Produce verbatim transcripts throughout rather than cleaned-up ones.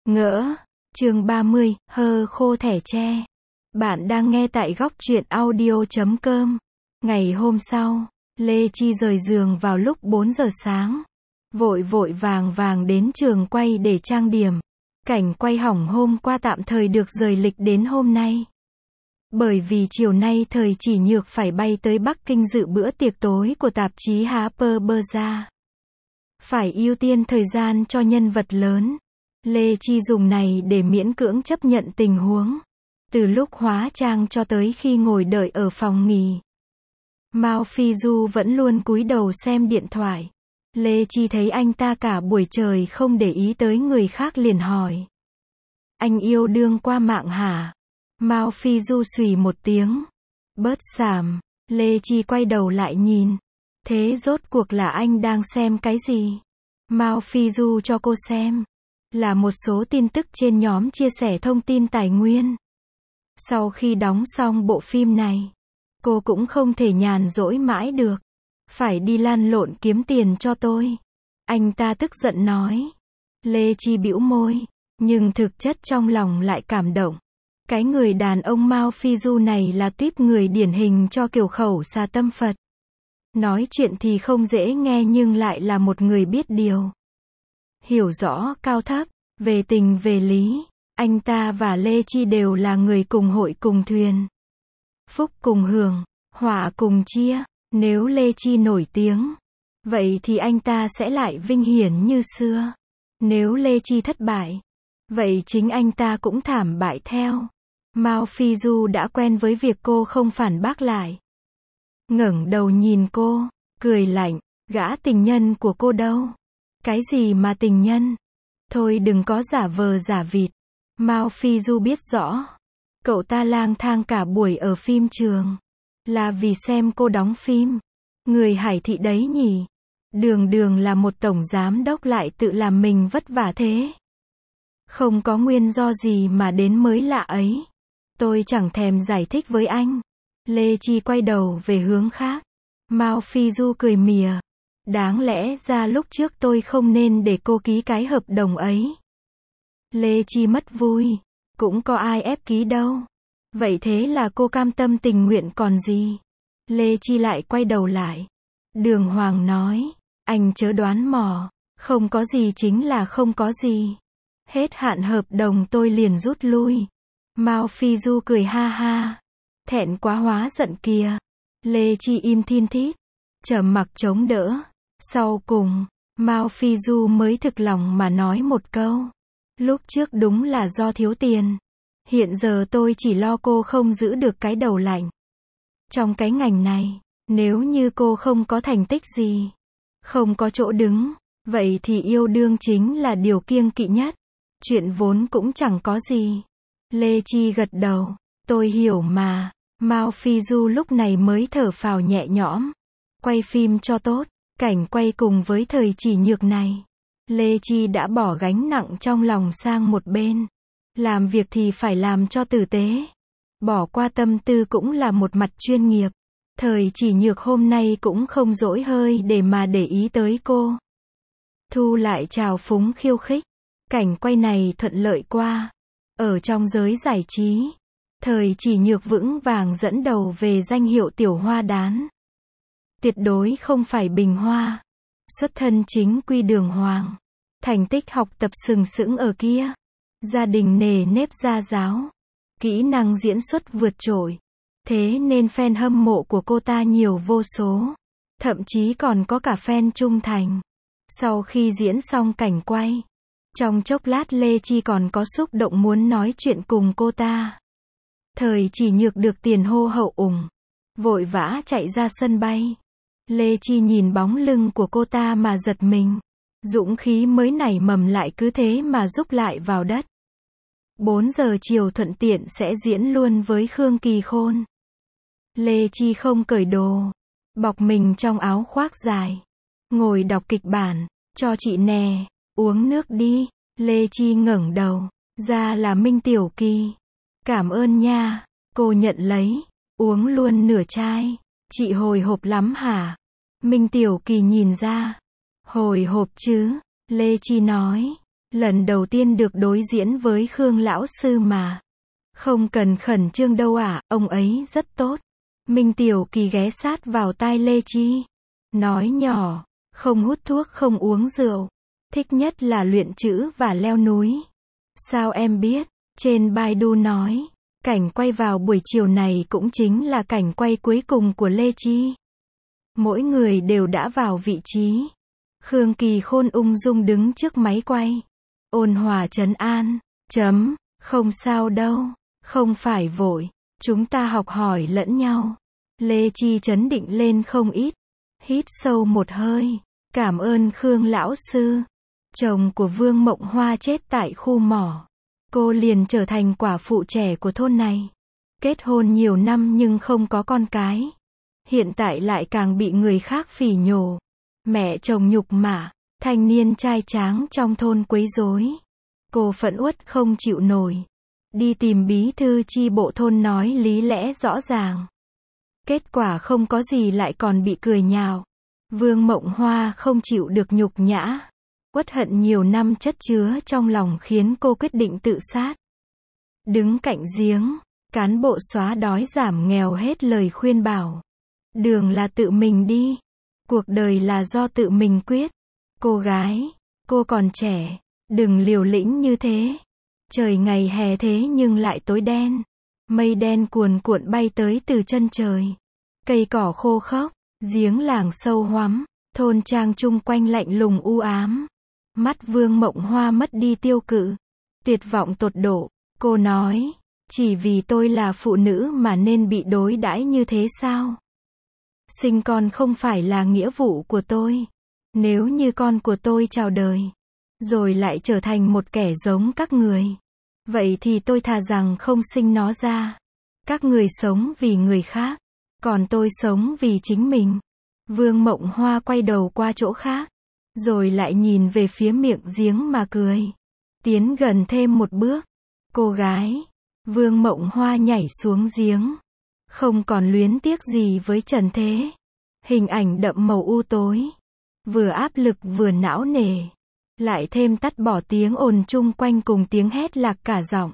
Ngỡ. Chương ba mươi, hơ khô thẻ tre. Bạn đang nghe tại góc truyện audio chấm com. Ngày hôm sau, Lê Chi rời giường vào lúc bốn giờ sáng. Vội vội vàng vàng đến trường quay để trang điểm. Cảnh quay hỏng hôm qua tạm thời được rời lịch đến hôm nay. Bởi vì chiều nay Thời Chỉ Nhược phải bay tới Bắc Kinh dự bữa tiệc tối của tạp chí Harper's Bazaar. Phải ưu tiên thời gian cho nhân vật lớn. Lê Chi dùng này để miễn cưỡng chấp nhận tình huống. Từ lúc hóa trang cho tới khi ngồi đợi ở phòng nghỉ, Mao Phi Du vẫn luôn cúi đầu xem điện thoại. Lê Chi thấy anh ta cả buổi trời không để ý tới người khác liền hỏi: "Anh yêu đương qua mạng hả?" Mao Phi Du xùy một tiếng. Bớt xàm. Lê Chi quay đầu lại nhìn. Thế rốt cuộc là anh đang xem cái gì? Mao Phi Du cho cô xem là một số tin tức trên nhóm chia sẻ thông tin tài nguyên. Sau khi đóng xong bộ phim này, cô cũng không thể nhàn rỗi mãi được. Phải đi lăn lộn kiếm tiền cho tôi. Anh ta tức giận nói. Lê Chi bĩu môi, nhưng thực chất trong lòng lại cảm động. Cái người đàn ông Mao Phi Du này là tuýp người điển hình cho kiểu khẩu xà tâm Phật. Nói chuyện thì không dễ nghe nhưng lại là một người biết điều. Hiểu rõ cao thấp, về tình về lý. Anh ta và Lê Chi đều là người cùng hội cùng thuyền. Phúc cùng hưởng, họa cùng chia. Nếu Lê Chi nổi tiếng, vậy thì anh ta sẽ lại vinh hiển như xưa. Nếu Lê Chi thất bại, vậy chính anh ta cũng thảm bại theo. Mao Phi Du đã quen với việc cô không phản bác lại. Ngẩng đầu nhìn cô, cười lạnh. Gã tình nhân của cô đâu? Cái gì mà tình nhân? Thôi đừng có giả vờ giả vịt. Mao Phi Du biết rõ. Cậu ta lang thang cả buổi ở phim trường là vì xem cô đóng phim. Người Hải Thị đấy nhỉ? Đường đường là một tổng giám đốc lại tự làm mình vất vả thế. Không có nguyên do gì mà đến mới lạ ấy. Tôi chẳng thèm giải thích với anh. Lê Chi quay đầu về hướng khác. Mao Phi Du cười mỉa. Đáng lẽ ra lúc trước tôi không nên để cô ký cái hợp đồng ấy. Lê Chi mất vui. Cũng có ai ép ký đâu. Vậy thế là cô cam tâm tình nguyện còn gì? Lê Chi lại quay đầu lại. Đường Hoàng nói. Anh chớ đoán mò. Không có gì chính là không có gì. Hết hạn hợp đồng tôi liền rút lui. Mao Phi Du cười ha ha. Thẹn quá hóa giận kìa. Lê Chi im thin thít. Trầm mặc chống đỡ. Sau cùng, Mao Phi Du mới thực lòng mà nói một câu. Lúc trước đúng là do thiếu tiền. Hiện giờ tôi chỉ lo cô không giữ được cái đầu lạnh. Trong cái ngành này, nếu như cô không có thành tích gì, không có chỗ đứng, vậy thì yêu đương chính là điều kiêng kỵ nhất. Chuyện vốn cũng chẳng có gì. Lê Chi gật đầu. Tôi hiểu mà. Mao Phi Du lúc này mới thở phào nhẹ nhõm. Quay phim cho tốt. Cảnh quay cùng với Thời Chỉ Nhược này, Lê Chi đã bỏ gánh nặng trong lòng sang một bên. Làm việc thì phải làm cho tử tế. Bỏ qua tâm tư cũng là một mặt chuyên nghiệp. Thời Chỉ Nhược hôm nay cũng không dỗi hơi để mà để ý tới cô. Thu lại trào phúng khiêu khích. Cảnh quay này thuận lợi qua. Ở trong giới giải trí, Thời Chỉ Nhược vững vàng dẫn đầu về danh hiệu tiểu hoa đán. Tuyệt đối không phải bình hoa. Xuất thân chính quy đường hoàng. Thành tích học tập sừng sững ở kia. Gia đình nề nếp gia giáo. Kỹ năng diễn xuất vượt trội. Thế nên fan hâm mộ của cô ta nhiều vô số. Thậm chí còn có cả fan trung thành. Sau khi diễn xong cảnh quay, trong chốc lát Lê Chi còn có xúc động muốn nói chuyện cùng cô ta. Thời Chỉ Nhược được tiền hô hậu ủng. Vội vã chạy ra sân bay. Lê Chi nhìn bóng lưng của cô ta mà giật mình. Dũng khí mới nảy mầm lại cứ thế mà rúc lại vào đất. bốn giờ chiều thuận tiện sẽ diễn luôn với Khương Kỳ Khôn. Lê Chi không cởi đồ. Bọc mình trong áo khoác dài. Ngồi đọc kịch bản. Cho chị nè. Uống nước đi. Lê Chi ngẩng đầu. Ra là Minh Tiểu Kỳ. Cảm ơn nha. Cô nhận lấy. Uống luôn nửa chai. Chị hồi hộp lắm hả? Minh Tiểu Kỳ nhìn ra. Hồi hộp chứ. Lê Chi nói. Lần đầu tiên được đối diễn với Khương lão sư mà. Không cần khẩn trương đâu ạ, ông ấy rất tốt. Minh Tiểu Kỳ ghé sát vào tai Lê Chi. Nói nhỏ, không hút thuốc không uống rượu. Thích nhất là luyện chữ và leo núi. Sao em biết? Trên Baidu nói. Cảnh quay vào buổi chiều này cũng chính là cảnh quay cuối cùng của Lê Chi. Mỗi người đều đã vào vị trí. Khương Kỳ Khôn ung dung đứng trước máy quay. Ôn hòa trấn an. Chấm, không sao đâu. Không phải vội. Chúng ta học hỏi lẫn nhau. Lê Chi trấn định lên không ít. Hít sâu một hơi. Cảm ơn Khương lão sư. Chồng của Vương Mộng Hoa chết tại khu mỏ. Cô liền trở thành quả phụ trẻ của thôn này. Kết hôn nhiều năm nhưng không có con cái. Hiện tại lại càng bị người khác phỉ nhổ. Mẹ chồng nhục mạ, thanh niên trai tráng trong thôn quấy rối. Cô phẫn uất không chịu nổi. Đi tìm bí thư chi bộ thôn nói lý lẽ rõ ràng. Kết quả không có gì lại còn bị cười nhạo. Vương Mộng Hoa không chịu được nhục nhã. Uất hận nhiều năm chất chứa trong lòng khiến cô quyết định tự sát. Đứng cạnh giếng, cán bộ xóa đói giảm nghèo hết lời khuyên bảo. Đường là tự mình đi. Cuộc đời là do tự mình quyết. Cô gái, cô còn trẻ, đừng liều lĩnh như thế. Trời ngày hè thế nhưng lại tối đen. Mây đen cuồn cuộn bay tới từ chân trời. Cây cỏ khô khốc, giếng làng sâu hoắm, thôn trang chung quanh lạnh lùng u ám. Mắt Vương Mộng Hoa mất đi tiêu cự. Tuyệt vọng tột độ, cô nói, chỉ vì tôi là phụ nữ mà nên bị đối đãi như thế sao? Sinh con không phải là nghĩa vụ của tôi. Nếu như con của tôi chào đời, rồi lại trở thành một kẻ giống các người, vậy thì tôi thà rằng không sinh nó ra. Các người sống vì người khác, còn tôi sống vì chính mình. Vương Mộng Hoa quay đầu qua chỗ khác, rồi lại nhìn về phía miệng giếng mà cười. Tiến gần thêm một bước. Cô gái. Vương Mộng Hoa nhảy xuống giếng. Không còn luyến tiếc gì với trần thế. Hình ảnh đậm màu u tối. Vừa áp lực vừa não nề. Lại thêm tắt bỏ tiếng ồn chung quanh cùng tiếng hét lạc cả giọng.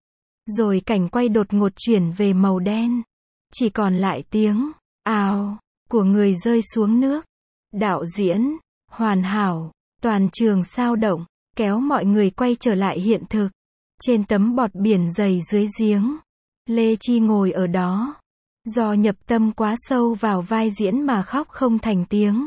Rồi cảnh quay đột ngột chuyển về màu đen. Chỉ còn lại tiếng ào của người rơi xuống nước. Đạo diễn hoàn hảo, toàn trường sao động, kéo mọi người quay trở lại hiện thực. Trên tấm bọt biển dày dưới giếng, Lê Chi ngồi ở đó. Do nhập tâm quá sâu vào vai diễn mà khóc không thành tiếng.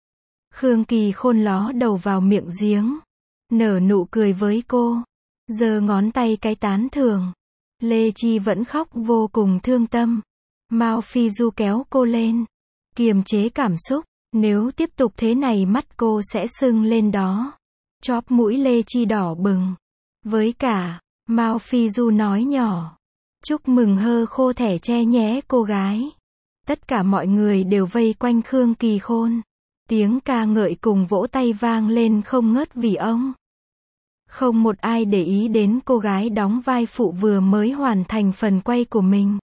Khương Kỳ Khôn ló đầu vào miệng giếng, nở nụ cười với cô, giơ ngón tay cái tán thưởng. Lê Chi vẫn khóc vô cùng thương tâm. Mao Phi Du kéo cô lên, kiềm chế cảm xúc. Nếu tiếp tục thế này mắt cô sẽ sưng lên đó. Chóp mũi Lê Chi đỏ bừng. Với cả, Mao Phi Du nói nhỏ. Chúc mừng hơ khô thẻ tre nhé cô gái. Tất cả mọi người đều vây quanh Khương Kỳ Khôn. Tiếng ca ngợi cùng vỗ tay vang lên không ngớt vì ông. Không một ai để ý đến cô gái đóng vai phụ vừa mới hoàn thành phần quay của mình.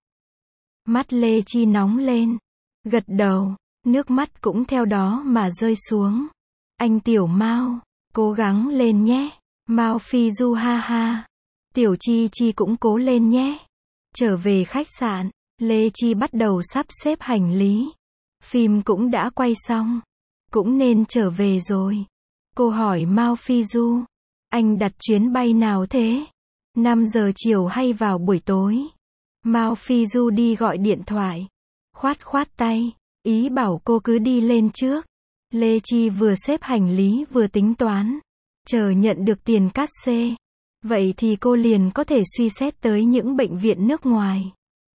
Mắt Lê Chi nóng lên. Gật đầu. Nước mắt cũng theo đó mà rơi xuống. Anh Tiểu Mao, cố gắng lên nhé. Mao Phi Du ha ha. Tiểu Chi Chi cũng cố lên nhé. Trở về khách sạn, Lê Chi bắt đầu sắp xếp hành lý. Phim cũng đã quay xong. Cũng nên trở về rồi. Cô hỏi Mao Phi Du. Anh đặt chuyến bay nào thế? năm giờ chiều hay vào buổi tối? Mao Phi Du đi gọi điện thoại. Khoát khoát tay. Ý bảo cô cứ đi lên trước. Lê Chi vừa xếp hành lý vừa tính toán. Chờ nhận được tiền cát xê. Vậy thì cô liền có thể suy xét tới những bệnh viện nước ngoài.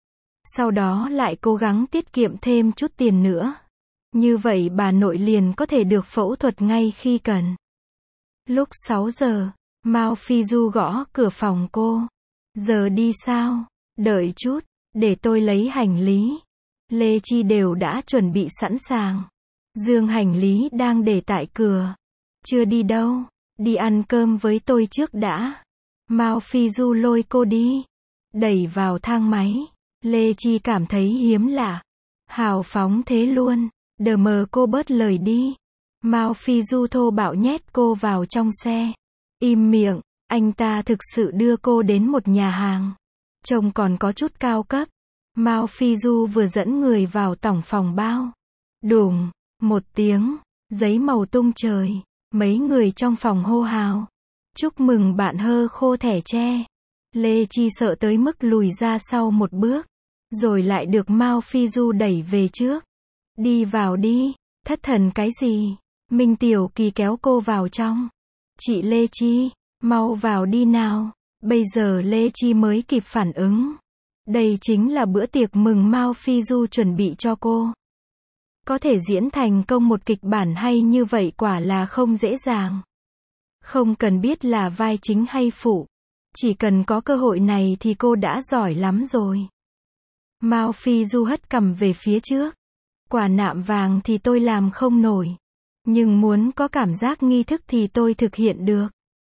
Sau đó lại cố gắng tiết kiệm thêm chút tiền nữa. Như vậy bà nội liền có thể được phẫu thuật ngay khi cần. Lúc sáu giờ, Mao Phi Du gõ cửa phòng cô. Giờ đi sao? Đợi chút, để tôi lấy hành lý. Lê Chi đều đã chuẩn bị sẵn sàng. Dương hành lý đang để tại cửa. Chưa đi đâu, đi ăn cơm với tôi trước đã. Mao Phi Du lôi cô đi. Đẩy vào thang máy. Lê Chi cảm thấy hiếm lạ. Hào phóng thế luôn. Đờ mờ cô bớt lời đi. Mao Phi Du thô bạo nhét cô vào trong xe. Im miệng, anh ta thực sự đưa cô đến một nhà hàng. Trông còn có chút cao cấp. Mao Phi Du vừa dẫn người vào tổng phòng bao. Đùng, một tiếng, giấy màu tung trời. Mấy người trong phòng hô hào. Chúc mừng bạn hơ khô thẻ tre. Lê Chi sợ tới mức lùi ra sau một bước. Rồi lại được Mao Phi Du đẩy về trước. Đi vào đi, thất thần cái gì? Minh Tiểu Kỳ kéo cô vào trong. Chị Lê Chi, mau vào đi nào. Bây giờ Lê Chi mới kịp phản ứng. Đây chính là bữa tiệc mừng Mao Phi Du chuẩn bị cho cô. Có thể diễn thành công một kịch bản hay như vậy quả là không dễ dàng. Không cần biết là vai chính hay phụ. Chỉ cần có cơ hội này thì cô đã giỏi lắm rồi. Mao Phi Du hất cằm về phía trước. Quả nạm vàng thì tôi làm không nổi. Nhưng muốn có cảm giác nghi thức thì tôi thực hiện được.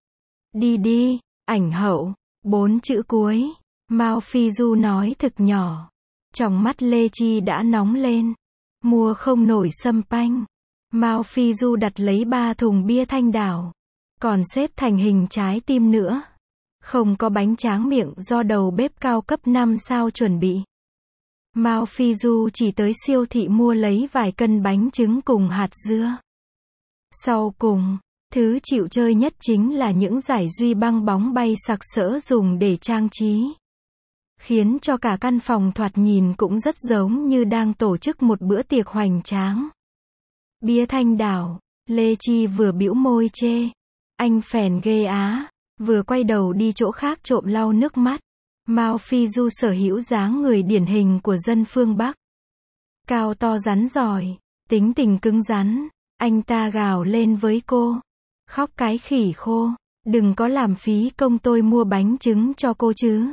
Đi đi, ảnh hậu. Bốn chữ cuối. Mao Phi Du nói thực nhỏ. Trong mắt Lê Chi đã nóng lên. Mua không nổi sâm panh. Mao Phi Du đặt lấy ba thùng bia Thanh Đảo. Còn xếp thành hình trái tim nữa. Không có bánh tráng miệng do đầu bếp cao cấp năm sao chuẩn bị. Mao Phi Du chỉ tới siêu thị mua lấy vài cân bánh trứng cùng hạt dưa. Sau cùng, thứ chịu chơi nhất chính là những dải duy băng bóng bay sặc sỡ dùng để trang trí. Khiến cho cả căn phòng thoạt nhìn cũng rất giống như đang tổ chức một bữa tiệc hoành tráng. Bia Thanh Đảo, Lê Chi vừa bĩu môi chê. Anh phèn ghê á, vừa quay đầu đi chỗ khác trộm lau nước mắt. Mao Phi Du sở hữu dáng người điển hình của dân phương Bắc. Cao to rắn giỏi, tính tình cứng rắn, anh ta gào lên với cô. Khóc cái khỉ khô, đừng có làm phí công tôi mua bánh trứng cho cô chứ.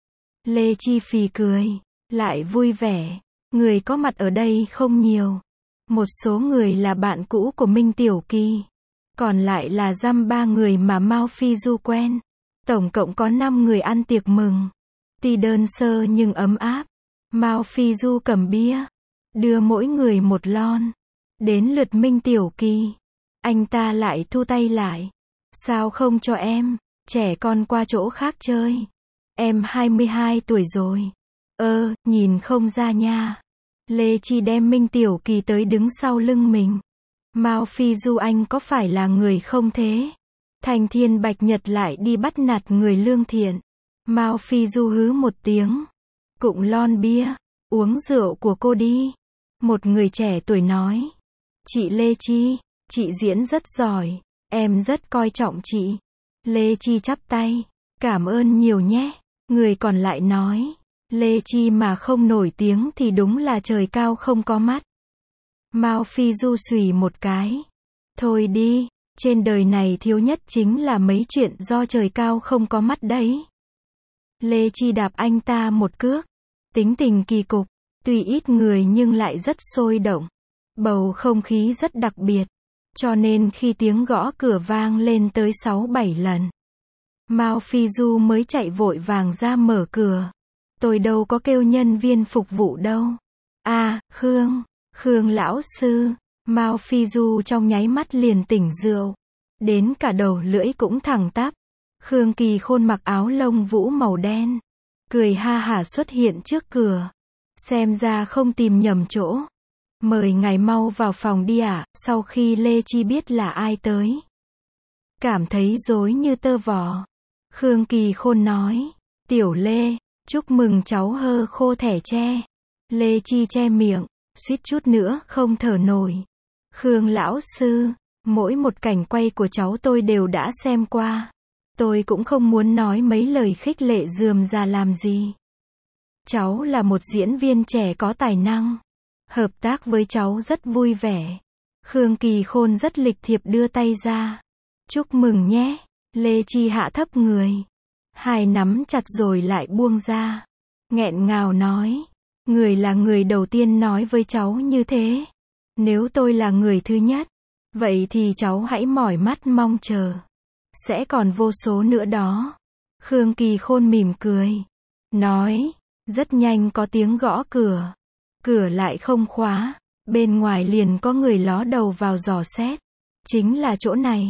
Lê Chi phì cười, lại vui vẻ, người có mặt ở đây không nhiều. Một số người là bạn cũ của Minh Tiểu Kỳ. Còn lại là dăm ba người mà Mao Phi Du quen. Tổng cộng có năm người ăn tiệc mừng. Tuy đơn sơ nhưng ấm áp. Mao Phi Du cầm bia. Đưa mỗi người một lon. Đến lượt Minh Tiểu Kỳ. Anh ta lại thu tay lại. Sao không cho em, trẻ con qua chỗ khác chơi. Em hai mươi hai tuổi rồi. Ơ, nhìn không ra nha. Lê Chi đem Minh Tiểu Kỳ tới đứng sau lưng mình. Mao Phi Du anh có phải là người không thế? Thành Thiên Bạch Nhật lại đi bắt nạt người lương thiện. Mao Phi Du hứ một tiếng. Cụng lon bia, uống rượu của cô đi. Một người trẻ tuổi nói. Chị Lê Chi, chị diễn rất giỏi. Em rất coi trọng chị. Lê Chi chắp tay. Cảm ơn nhiều nhé. Người còn lại nói. Lê Chi mà không nổi tiếng thì đúng là trời cao không có mắt. Mao Phi Du xùy một cái. Thôi đi, trên đời này thiếu nhất chính là mấy chuyện do trời cao không có mắt đấy. Lê Chi đạp anh ta một cước. Tính tình kỳ cục, tuy ít người nhưng lại rất sôi động. Bầu không khí rất đặc biệt. Cho nên khi tiếng gõ cửa vang lên tới sáu bảy lần. Mao Phi Du mới chạy vội vàng ra mở cửa. Tôi đâu có kêu nhân viên phục vụ đâu. À, Khương, Khương lão sư. Mao Phi Du trong nháy mắt liền tỉnh rượu. Đến cả đầu lưỡi cũng thẳng tắp. Khương Kỳ Khôn mặc áo lông vũ màu đen. Cười ha hả xuất hiện trước cửa. Xem ra không tìm nhầm chỗ. Mời ngài mau vào phòng đi ạ. À, sau khi Lê Chi biết là ai tới. Cảm thấy rối như tơ vò. Khương Kỳ Khôn nói. Tiểu Lê, chúc mừng cháu hơ khô thẻ tre. Lê Chi che miệng, suýt chút nữa không thở nổi. Khương lão sư, mỗi một cảnh quay của cháu tôi đều đã xem qua. Tôi cũng không muốn nói mấy lời khích lệ rườm rà làm gì. Cháu là một diễn viên trẻ có tài năng. Hợp tác với cháu rất vui vẻ. Khương Kỳ Khôn rất lịch thiệp đưa tay ra. Chúc mừng nhé. Lê Chi hạ thấp người. Hai nắm chặt rồi lại buông ra. Nghẹn ngào nói. Người là người đầu tiên nói với cháu như thế. Nếu tôi là người thứ nhất, vậy thì cháu hãy mỏi mắt mong chờ. Sẽ còn vô số nữa đó. Khương Kỳ Khôn mỉm cười. Nói. Rất nhanh có tiếng gõ cửa. Cửa lại không khóa. Bên ngoài liền có người ló đầu vào dò xét. Chính là chỗ này.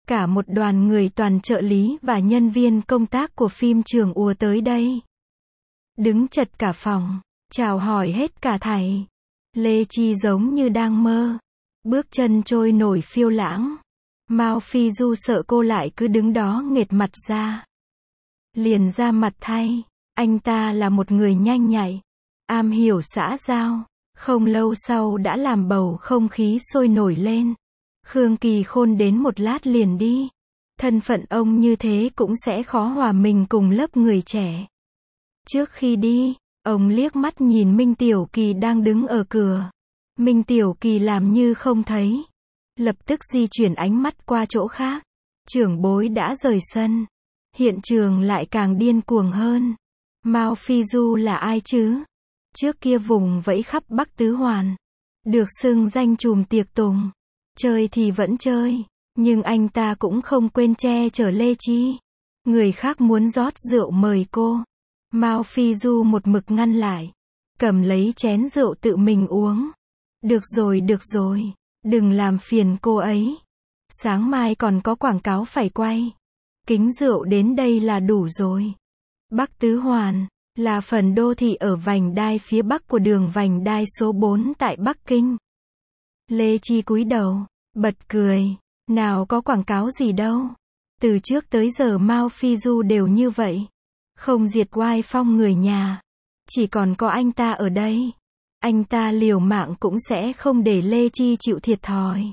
Cả một đoàn người toàn trợ lý và nhân viên công tác của phim trường ùa tới đây. Đứng chật cả phòng, chào hỏi hết cả thảy. Lê Chi giống như đang mơ. Bước chân trôi nổi phiêu lãng. Mao Phi Du sợ cô lại cứ đứng đó nghệt mặt ra. Liền ra mặt thay. Anh ta là một người nhanh nhạy, am hiểu xã giao. Không lâu sau đã làm bầu không khí sôi nổi lên. Khương Kỳ Khôn đến một lát liền đi. Thân phận ông như thế cũng sẽ khó hòa mình cùng lớp người trẻ. Trước khi đi, ông liếc mắt nhìn Minh Tiểu Kỳ đang đứng ở cửa. Minh Tiểu Kỳ làm như không thấy. Lập tức di chuyển ánh mắt qua chỗ khác. Trưởng bối đã rời sân. Hiện trường lại càng điên cuồng hơn. Mao Phi Du là ai chứ? Trước kia vùng vẫy khắp Bắc Tứ Hoàn. Được xưng danh trùm tiệc tùng. Chơi thì vẫn chơi. Nhưng anh ta cũng không quên che chở Lê Chi. Người khác muốn rót rượu mời cô. Mao Phi Du một mực ngăn lại. Cầm lấy chén rượu tự mình uống. Được rồi được rồi. Đừng làm phiền cô ấy. Sáng mai còn có quảng cáo phải quay. Kính rượu đến đây là đủ rồi. Bắc Tứ Hoàn là phần đô thị ở vành đai phía bắc của đường vành đai số bốn tại Bắc Kinh. Lê Chi cúi đầu, bật cười. Nào có quảng cáo gì đâu. Từ trước tới giờ Mao Phi Du đều như vậy. Không diệt oai phong người nhà. Chỉ còn có anh ta ở đây. Anh ta liều mạng cũng sẽ không để Lê Chi chịu thiệt thòi.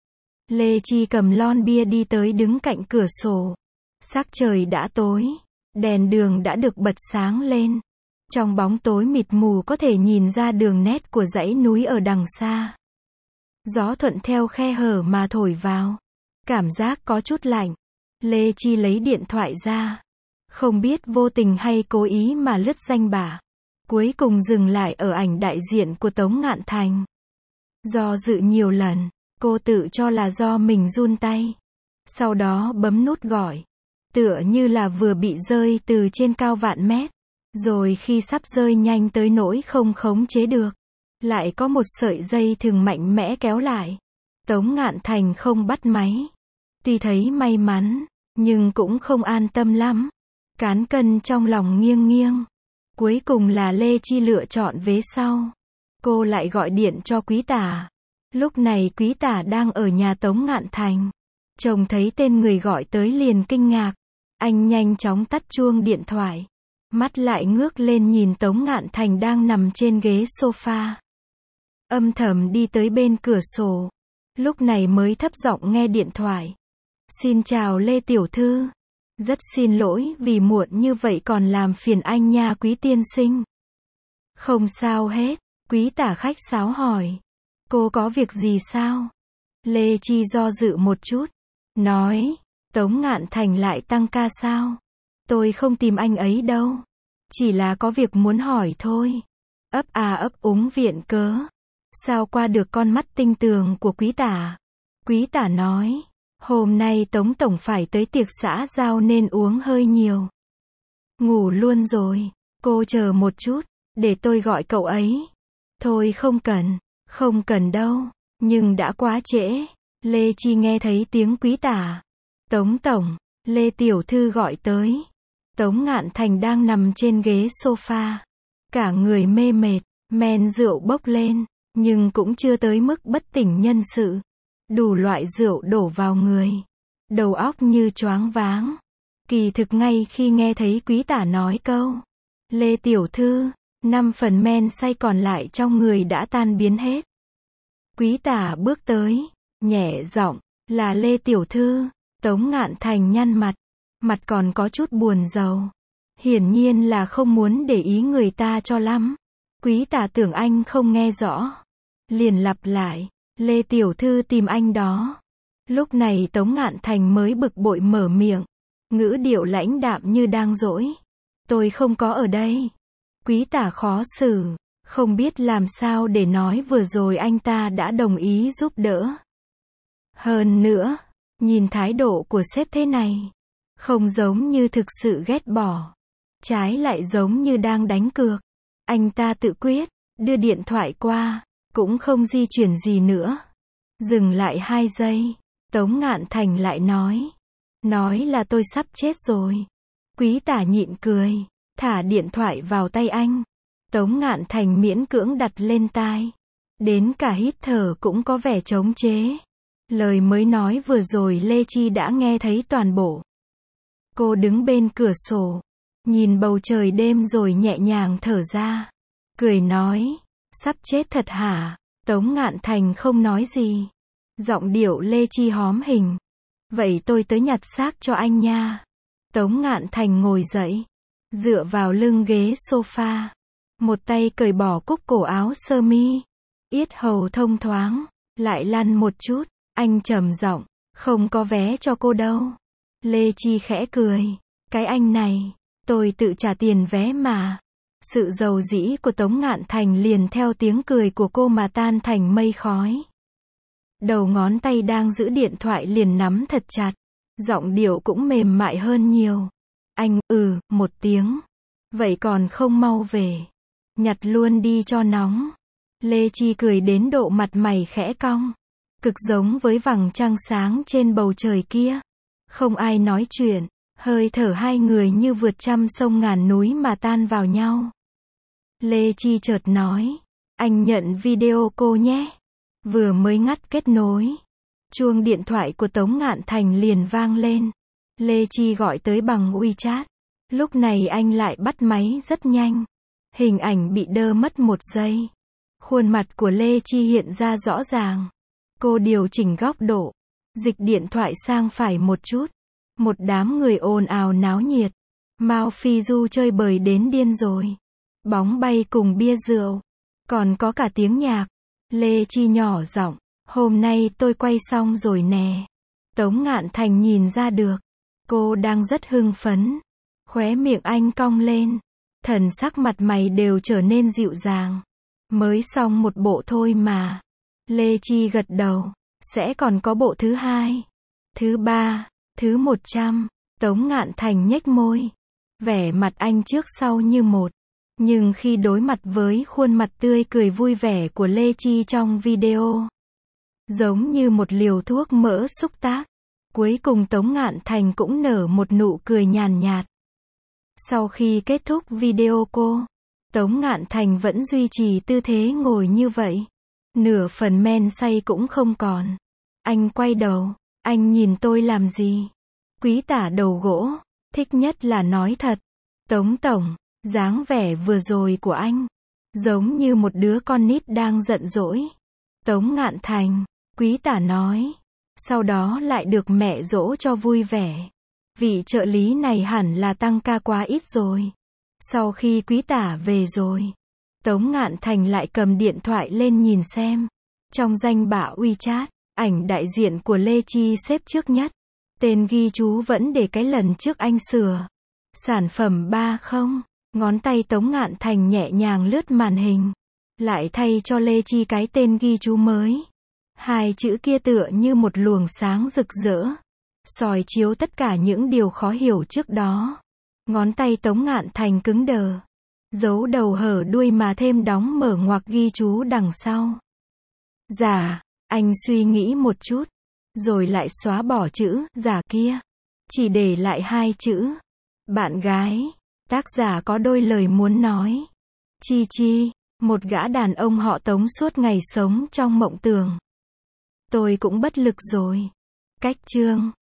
Lê Chi cầm lon bia đi tới đứng cạnh cửa sổ. Sắc trời đã tối. Đèn đường đã được bật sáng lên. Trong bóng tối mịt mù có thể nhìn ra đường nét của dãy núi ở đằng xa. Gió thuận theo khe hở mà thổi vào. Cảm giác có chút lạnh. Lê Chi lấy điện thoại ra. Không biết vô tình hay cố ý mà lướt danh bạ. Cuối cùng dừng lại ở ảnh đại diện của Tống Ngạn Thành. Do dự nhiều lần, cô tự cho là do mình run tay. Sau đó bấm nút gọi. Tựa như là vừa bị rơi từ trên cao vạn mét. Rồi khi sắp rơi nhanh tới nỗi không khống chế được. Lại có một sợi dây thừng mạnh mẽ kéo lại. Tống Ngạn Thành không bắt máy. Tuy thấy may mắn, nhưng cũng không an tâm lắm. Cán cân trong lòng nghiêng nghiêng. Cuối cùng là Lê Chi lựa chọn vế sau. Cô lại gọi điện cho Quý Tả. Lúc này Quý Tả đang ở nhà Tống Ngạn Thành. Chồng thấy tên người gọi tới liền kinh ngạc. Anh nhanh chóng tắt chuông điện thoại. Mắt lại ngước lên nhìn Tống Ngạn Thành đang nằm trên ghế sofa. Âm thầm đi tới bên cửa sổ. Lúc này mới thấp giọng nghe điện thoại. Xin chào Lê Tiểu Thư. Rất xin lỗi vì muộn như vậy còn làm phiền anh nha Quý tiên sinh. Không sao hết. Quý Tả khách sáo hỏi. Cô có việc gì sao? Lê Chi do dự một chút. Nói. Tống Ngạn Thành lại tăng ca sao? Tôi không tìm anh ấy đâu. Chỉ là có việc muốn hỏi thôi. Ấp à ấp úng viện cớ. Sao qua được con mắt tinh tường của Quý Tả? Quý Tả nói. Hôm nay Tống Tổng phải tới tiệc xã giao nên uống hơi nhiều. Ngủ luôn rồi. Cô chờ một chút. Để tôi gọi cậu ấy. Thôi không cần. Không cần đâu. Nhưng đã quá trễ. Lê Chi nghe thấy tiếng Quý Tả. Tống Tổng. Lê Tiểu Thư gọi tới. Tống Ngạn Thành đang nằm trên ghế sofa. Cả người mê mệt. Men rượu bốc lên. Nhưng cũng chưa tới mức bất tỉnh nhân sự. Đủ loại rượu đổ vào người. Đầu óc như choáng váng. Kỳ thực ngay khi nghe thấy Quý Tả nói câu Lê Tiểu Thư, năm phần men say còn lại trong người đã tan biến hết. Quý Tả bước tới, nhẹ giọng, là Lê Tiểu Thư. Tống Ngạn Thành nhăn mặt. Mặt còn có chút buồn rầu. Hiển nhiên là không muốn để ý người ta cho lắm. Quý Tả tưởng anh không nghe rõ. Liền lặp lại. Lê Tiểu Thư tìm anh đó. Lúc này Tống Ngạn Thành mới bực bội mở miệng. Ngữ điệu lãnh đạm như đang dỗi. Tôi không có ở đây. Quý Tả khó xử. Không biết làm sao để nói vừa rồi anh ta đã đồng ý giúp đỡ. Hơn nữa, nhìn thái độ của sếp thế này. Không giống như thực sự ghét bỏ. Trái lại giống như đang đánh cược. Anh ta tự quyết, đưa điện thoại qua. Cũng không di chuyển gì nữa. Dừng lại hai giây. Tống Ngạn Thành lại nói. Nói là tôi sắp chết rồi. Quý tả nhịn cười. Thả điện thoại vào tay anh. Tống Ngạn Thành miễn cưỡng đặt lên tai. Đến cả hít thở cũng có vẻ chống chế. Lời mới nói vừa rồi Lê Chi đã nghe thấy toàn bộ. Cô đứng bên cửa sổ. Nhìn bầu trời đêm rồi nhẹ nhàng thở ra. Cười nói. Sắp chết thật hả? Tống Ngạn Thành không nói gì. Giọng điệu Lê Chi hóm hình. Vậy tôi tới nhặt xác cho anh nha. Tống Ngạn Thành ngồi dậy. Dựa vào lưng ghế sofa. Một tay cởi bỏ cúc cổ áo sơ mi. Yết hầu thông thoáng. Lại lăn một chút. Anh trầm giọng. Không có vé cho cô đâu. Lê Chi khẽ cười. Cái anh này. Tôi tự trả tiền vé mà. Sự dầu dĩ của Tống Ngạn Thành liền theo tiếng cười của cô mà tan thành mây khói. Đầu ngón tay đang giữ điện thoại liền nắm thật chặt. Giọng điệu cũng mềm mại hơn nhiều. Anh, ừ, một tiếng. Vậy còn không mau về. Nhặt luôn đi cho nóng. Lê Chi cười đến độ mặt mày khẽ cong. Cực giống với vầng trăng sáng trên bầu trời kia. Không ai nói chuyện. Hơi thở hai người như vượt trăm sông ngàn núi mà tan vào nhau. Lê Chi chợt nói. Anh nhận video cô nhé. Vừa mới ngắt kết nối. Chuông điện thoại của Tống Ngạn Thành liền vang lên. Lê Chi gọi tới bằng WeChat. Lúc này anh lại bắt máy rất nhanh. Hình ảnh bị đơ mất một giây. Khuôn mặt của Lê Chi hiện ra rõ ràng. Cô điều chỉnh góc độ. Dịch điện thoại sang phải một chút. Một đám người ồn ào náo nhiệt. Mao Phi Du chơi bời đến điên rồi. Bóng bay cùng bia rượu. Còn có cả tiếng nhạc. Lê Chi nhỏ giọng. Hôm nay tôi quay xong rồi nè. Tống Ngạn Thành nhìn ra được. Cô đang rất hưng phấn. Khóe miệng anh cong lên. Thần sắc mặt mày đều trở nên dịu dàng. Mới xong một bộ thôi mà. Lê Chi gật đầu. Sẽ còn có bộ thứ hai. Thứ ba. Thứ một trăm. Tống Ngạn Thành nhếch môi. Vẻ mặt anh trước sau như một. Nhưng khi đối mặt với khuôn mặt tươi cười vui vẻ của Lê Chi trong video. Giống như một liều thuốc mỡ xúc tác. Cuối cùng Tống Ngạn Thành cũng nở một nụ cười nhàn nhạt. Sau khi kết thúc video cô, Tống Ngạn Thành vẫn duy trì tư thế ngồi như vậy. Nửa phần men say cũng không còn. Anh quay đầu. Anh nhìn tôi làm gì? Quý tả đầu gỗ. Thích nhất là nói thật. Tống tổng, dáng vẻ vừa rồi của anh. Giống như một đứa con nít đang giận dỗi. Tống Ngạn Thành. Quý tả nói. Sau đó lại được mẹ dỗ cho vui vẻ. Vị trợ lý này hẳn là tăng ca quá ít rồi. Sau khi quý tả về rồi, Tống Ngạn Thành lại cầm điện thoại lên nhìn xem. Trong danh bạ WeChat, ảnh đại diện của Lê Chi xếp trước nhất. Tên ghi chú vẫn để cái lần trước anh sửa. Sản phẩm ba không. Ngón tay Tống Ngạn Thành nhẹ nhàng lướt màn hình. Lại thay cho Lê Chi cái tên ghi chú mới. Hai chữ kia tựa như một luồng sáng rực rỡ. Soi chiếu tất cả những điều khó hiểu trước đó. Ngón tay Tống Ngạn Thành cứng đờ. Giấu đầu hở đuôi mà thêm đóng mở ngoặc ghi chú đằng sau. Giả, anh suy nghĩ một chút. Rồi lại xóa bỏ chữ giả kia. Chỉ để lại hai chữ. Bạn gái. Tác giả có đôi lời muốn nói. Chi Chi, một gã đàn ông họ Tống suốt ngày sống trong mộng tưởng. Tôi cũng bất lực rồi. Cách chương